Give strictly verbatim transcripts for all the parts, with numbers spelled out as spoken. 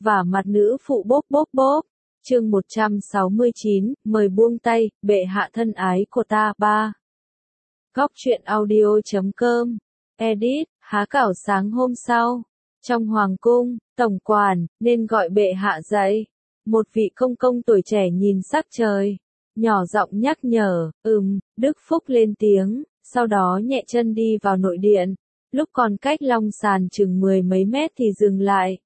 vả mặt nữ phụ bốp bốp bốp. Chương một trăm sáu mươi chín, mời buông tay, bệ hạ thân ái của ta. ba. Góc truyện audio chấm com. Edit, há cảo sáng hôm sau. Trong hoàng cung, tổng quản, nên gọi bệ hạ dậy. Một vị công công tuổi trẻ nhìn sắc trời. Nhỏ giọng nhắc nhở, ừm, Đức Phúc lên tiếng, sau đó nhẹ chân đi vào nội điện. Lúc còn cách long sàn chừng mười mấy mét thì dừng lại.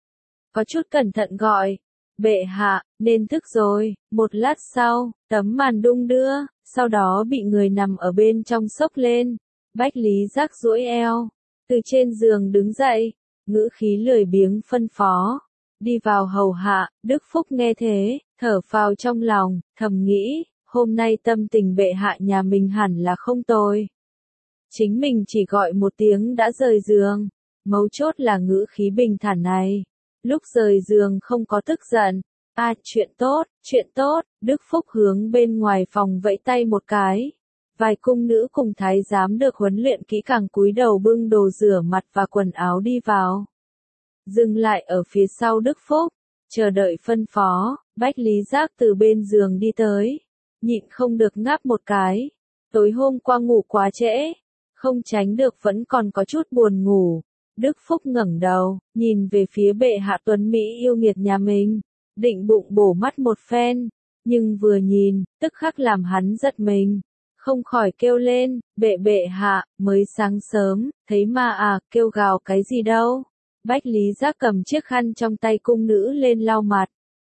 Có chút cẩn thận gọi, bệ hạ, nên thức rồi. Một lát sau, tấm màn đung đưa, sau đó bị người nằm ở bên trong xốc lên. Bách Lý Giác duỗi eo, từ trên giường đứng dậy, ngữ khí lười biếng phân phó. Đi vào hầu hạ. Đức Phúc nghe thế, thở phào trong lòng, thầm nghĩ, hôm nay tâm tình bệ hạ nhà mình hẳn là không tồi. Chính mình chỉ gọi một tiếng đã rời giường, mấu chốt là ngữ khí bình thản này. Lúc rời giường không có tức giận. À, chuyện tốt, chuyện tốt. Đức Phúc hướng bên ngoài phòng vẫy tay một cái. Vài cung nữ cùng thái giám được huấn luyện kỹ càng cúi đầu bưng đồ rửa mặt và quần áo đi vào. Dừng lại ở phía sau Đức Phúc, chờ đợi phân phó. Bách Lý Giác từ bên giường đi tới, nhịn không được ngáp một cái. Tối hôm qua ngủ quá trễ, không tránh được vẫn còn có chút buồn ngủ. Đức Phúc ngẩng đầu, nhìn về phía bệ hạ tuấn Mỹ yêu nghiệt nhà mình, định bụng bổ mắt một phen, nhưng vừa nhìn, tức khắc làm hắn giật mình, không khỏi kêu lên, bệ bệ hạ, mới sáng sớm, thấy ma à, kêu gào cái gì đâu. Bách Lý Giác cầm chiếc khăn trong tay cung nữ lên lau mặt.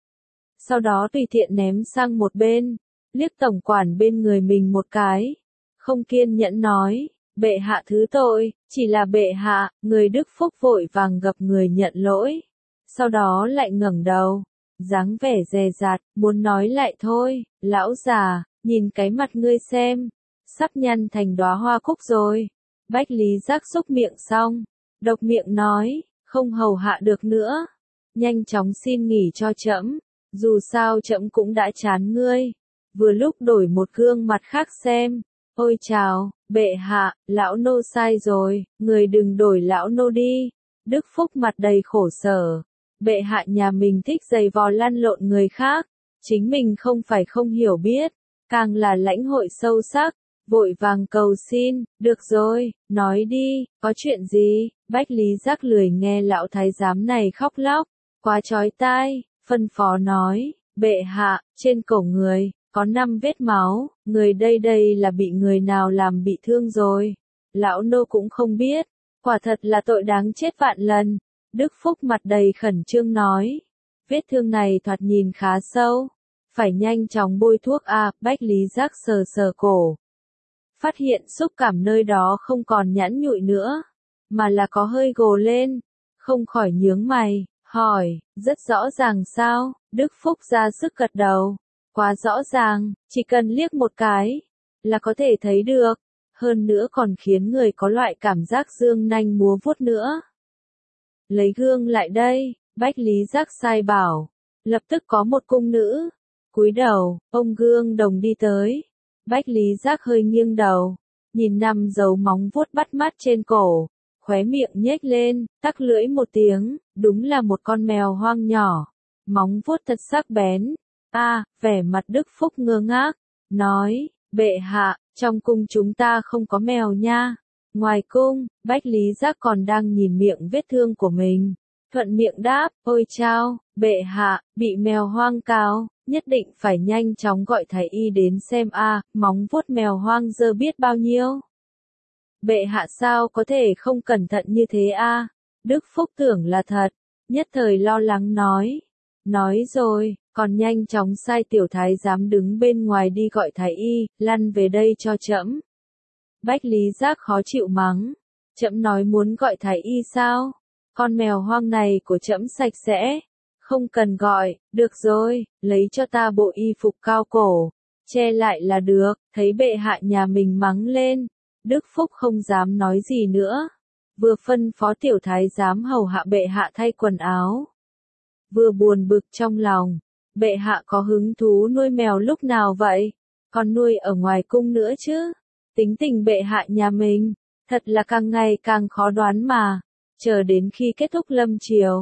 Sau đó tùy tiện ném sang một bên, liếc tổng quản bên người mình một cái, không kiên nhẫn nói. Bệ hạ thứ tội, chỉ là bệ hạ. Người Đức Phúc vội vàng gập người nhận lỗi. Sau đó lại ngẩng đầu, dáng vẻ dè dặt, muốn nói lại thôi. Lão già, nhìn cái mặt ngươi xem, sắp nhăn thành đóa hoa cúc rồi. Bách Lý Giác xúc miệng xong, độc miệng nói, không hầu hạ được nữa, nhanh chóng xin nghỉ cho trẫm. Dù sao trẫm cũng đã chán ngươi, vừa lúc đổi một gương mặt khác xem. Ôi chào, bệ hạ, lão nô sai rồi, người đừng đổi lão nô đi. Đức Phúc mặt đầy khổ sở. Bệ hạ nhà mình thích giày vò lăn lộn người khác, chính mình không phải không hiểu biết, càng là lãnh hội sâu sắc, vội vàng cầu xin. Được rồi, nói đi, có chuyện gì? Bách Lý Giác lười nghe lão thái giám này khóc lóc, quá chói tai, phân phó nói, bệ hạ, trên cổ người có năm vết máu, người đây đây là bị người nào làm bị thương rồi. Lão nô cũng không biết, quả thật là tội đáng chết vạn lần. Đức Phúc mặt đầy khẩn trương nói, vết thương này thoạt nhìn khá sâu, phải nhanh chóng bôi thuốc a. Bách Lý Giác sờ sờ cổ, phát hiện xúc cảm nơi đó không còn nhẵn nhụi nữa, mà là có hơi gồ lên, không khỏi nhướng mày, hỏi, rất rõ ràng sao? Đức Phúc ra sức gật đầu. Quá rõ ràng, chỉ cần liếc một cái, là có thể thấy được, hơn nữa còn khiến người có loại cảm giác dương nanh múa vuốt nữa. Lấy gương lại đây. Bách Lý Giác sai bảo. Lập tức có một cung nữ, cúi đầu, ông gương đồng đi tới. Bách Lý Giác hơi nghiêng đầu, nhìn năm dấu móng vuốt bắt mắt trên cổ, khóe miệng nhếch lên, tắc lưỡi một tiếng, đúng là một con mèo hoang nhỏ, móng vuốt thật sắc bén. A, à, vẻ mặt Đức Phúc ngơ ngác, nói, bệ hạ, trong cung chúng ta không có mèo nha. Ngoài cung, Bách Lý Giác còn đang nhìn miệng vết thương của mình, thuận miệng đáp, ôi chao, bệ hạ, bị mèo hoang cào, nhất định phải nhanh chóng gọi thái y đến xem a. À, móng vuốt mèo hoang dơ biết bao nhiêu. Bệ hạ sao có thể không cẩn thận như thế a? À? Đức Phúc tưởng là thật, nhất thời lo lắng nói, nói rồi. Còn nhanh chóng sai tiểu thái giám đứng bên ngoài đi gọi thái y, lăn về đây cho trẫm. Bách Lý Giác khó chịu mắng, trẫm nói muốn gọi thái y sao? Con mèo hoang này của trẫm sạch sẽ, không cần gọi. Được rồi, lấy cho ta bộ y phục cao cổ, che lại là được. Thấy bệ hạ nhà mình mắng lên, Đức Phúc không dám nói gì nữa, vừa phân phó tiểu thái giám hầu hạ bệ hạ thay quần áo, vừa buồn bực trong lòng. Bệ hạ có hứng thú nuôi mèo lúc nào vậy? Còn nuôi ở ngoài cung nữa chứ? Tính tình bệ hạ nhà mình, thật là càng ngày càng khó đoán mà. Chờ đến khi kết thúc lâm triều,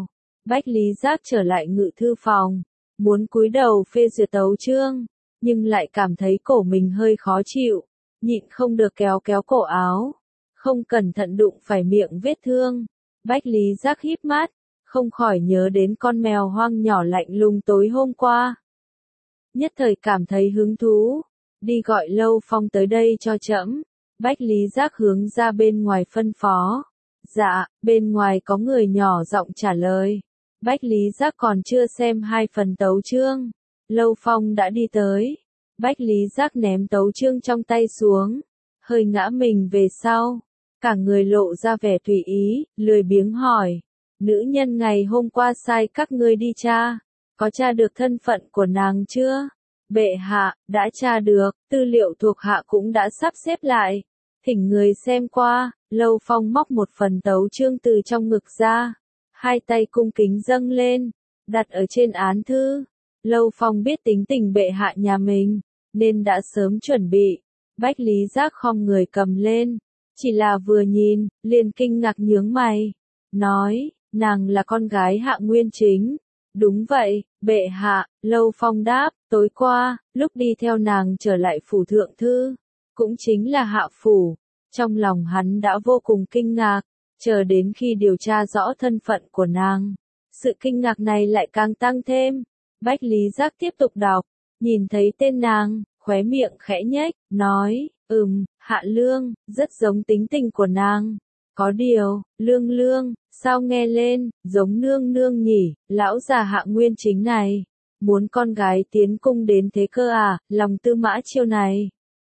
Bách Lý Giác trở lại ngự thư phòng, muốn cúi đầu phê duyệt tấu chương, nhưng lại cảm thấy cổ mình hơi khó chịu, nhịn không được kéo kéo cổ áo, không cẩn thận đụng phải miệng vết thương. Bách Lý Giác híp mắt, không khỏi nhớ đến con mèo hoang nhỏ lạnh lùng tối hôm qua. Nhất thời cảm thấy hứng thú, đi gọi Lâu Phong tới đây cho trẫm. Bách Lý Giác hướng ra bên ngoài phân phó. Dạ, bên ngoài có người nhỏ giọng trả lời. Bách Lý Giác còn chưa xem hai phần tấu chương, Lâu Phong đã đi tới. Bách Lý Giác ném tấu chương trong tay xuống, hơi ngã mình về sau, cả người lộ ra vẻ tùy ý, lười biếng hỏi. Nữ nhân ngày hôm qua sai các ngươi đi tra, có tra được thân phận của nàng chưa? Bệ hạ, đã tra được, tư liệu thuộc hạ cũng đã sắp xếp lại. Thỉnh người xem qua. Lâu Phong móc một phần tấu chương từ trong ngực ra, hai tay cung kính dâng lên, đặt ở trên án thư. Lâu Phong biết tính tình bệ hạ nhà mình, nên đã sớm chuẩn bị. Bách Lý Giác khom người cầm lên, chỉ là vừa nhìn, liền kinh ngạc nhướng mày, nói, nàng là con gái Hạ Nguyên Chính. Đúng vậy, bệ hạ. Lâu Phong đáp, tối qua, lúc đi theo nàng trở lại phủ thượng thư, cũng chính là Hạ phủ. Trong lòng hắn đã vô cùng kinh ngạc, chờ đến khi điều tra rõ thân phận của nàng, sự kinh ngạc này lại càng tăng thêm. Bách Lý Giác tiếp tục đọc, nhìn thấy tên nàng, khóe miệng khẽ nhếch, nói, ừm, Hạ Lương, rất giống tính tình của nàng. Có điều, Lương Lương, sao nghe lên, giống nương nương nhỉ, lão già Hạ Nguyên Chính này, muốn con gái tiến cung đến thế cơ à, lòng tư mã chiêu này.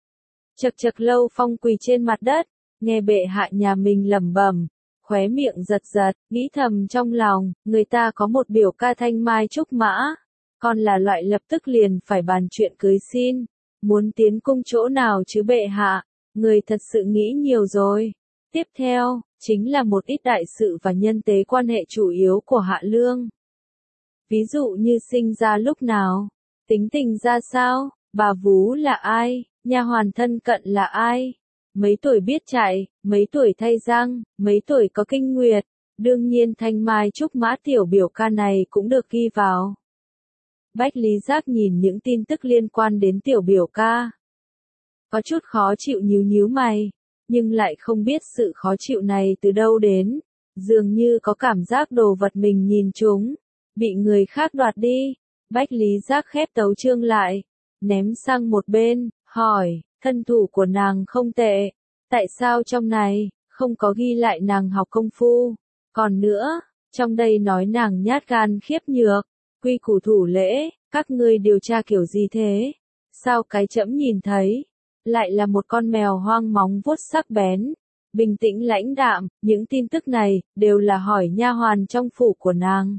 Chật chật. Lâu Phong quỳ trên mặt đất, nghe bệ hạ nhà mình lẩm bẩm, khóe miệng giật giật, nghĩ thầm trong lòng, người ta có một biểu ca thanh mai trúc mã, còn là loại lập tức liền phải bàn chuyện cưới xin, muốn tiến cung chỗ nào chứ bệ hạ, người thật sự nghĩ nhiều rồi. Tiếp theo, chính là một ít đại sự và nhân tế quan hệ chủ yếu của Hạ Lương. Ví dụ như sinh ra lúc nào, tính tình ra sao, bà vú là ai, nha hoàn thân cận là ai, mấy tuổi biết chạy, mấy tuổi thay răng, mấy tuổi có kinh nguyệt. Đương nhiên thanh mai trúc mã tiểu biểu ca này cũng được ghi vào. Bách Lý Giác nhìn những tin tức liên quan đến tiểu biểu ca, có chút khó chịu nhíu nhíu mày, nhưng lại không biết sự khó chịu này từ đâu đến, dường như có cảm giác đồ vật mình nhìn chúng, bị người khác đoạt đi. Bách Lý Giác khép tấu chương lại, ném sang một bên, hỏi, thân thủ của nàng không tệ, tại sao trong này, không có ghi lại nàng học công phu, còn nữa, trong đây nói nàng nhát gan khiếp nhược, quy củ thủ lễ, các ngươi điều tra kiểu gì thế, sao cái trẫm nhìn thấy, lại là một con mèo hoang móng vuốt sắc bén, bình tĩnh lãnh đạm, những tin tức này, đều là hỏi nha hoàn trong phủ của nàng.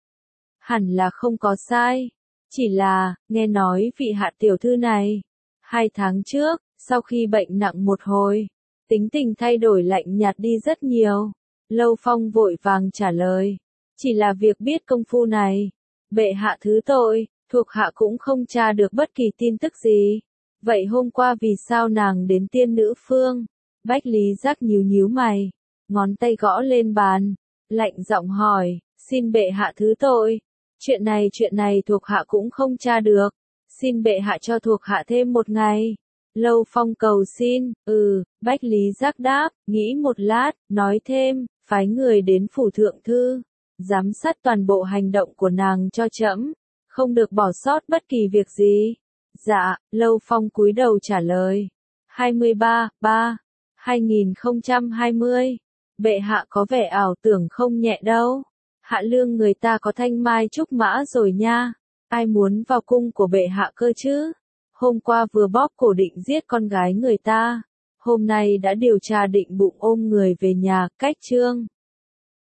Hẳn là không có sai. Chỉ là, nghe nói vị Hạ tiểu thư này, hai tháng trước, sau khi bệnh nặng một hồi, tính tình thay đổi lạnh nhạt đi rất nhiều. Lâu Phong vội vàng trả lời, chỉ là việc biết công phu này, bệ hạ thứ tội, thuộc hạ cũng không tra được bất kỳ tin tức gì. Vậy hôm qua vì sao nàng đến tiên nữ phương? Bách Lý Giác nhíu nhíu mày, ngón tay gõ lên bàn, lạnh giọng hỏi, xin bệ hạ thứ tội. Chuyện này chuyện này thuộc hạ cũng không tra được, xin bệ hạ cho thuộc hạ thêm một ngày. Lâu Phong cầu xin, ừ, Bách Lý Giác đáp, nghĩ một lát, nói thêm, phái người đến phủ thượng thư, giám sát toàn bộ hành động của nàng cho trẫm, không được bỏ sót bất kỳ việc gì. Dạ. Lâu Phong cúi đầu trả lời. hai mươi ba, ba, hai nghìn không trăm hai mươi. Bệ hạ có vẻ ảo tưởng không nhẹ đâu. Hạ Lương người ta có thanh mai trúc mã rồi nha. Ai muốn vào cung của bệ hạ cơ chứ? Hôm qua vừa bóp cổ định giết con gái người ta. Hôm nay đã điều tra định bụng ôm người về nhà, cách chương.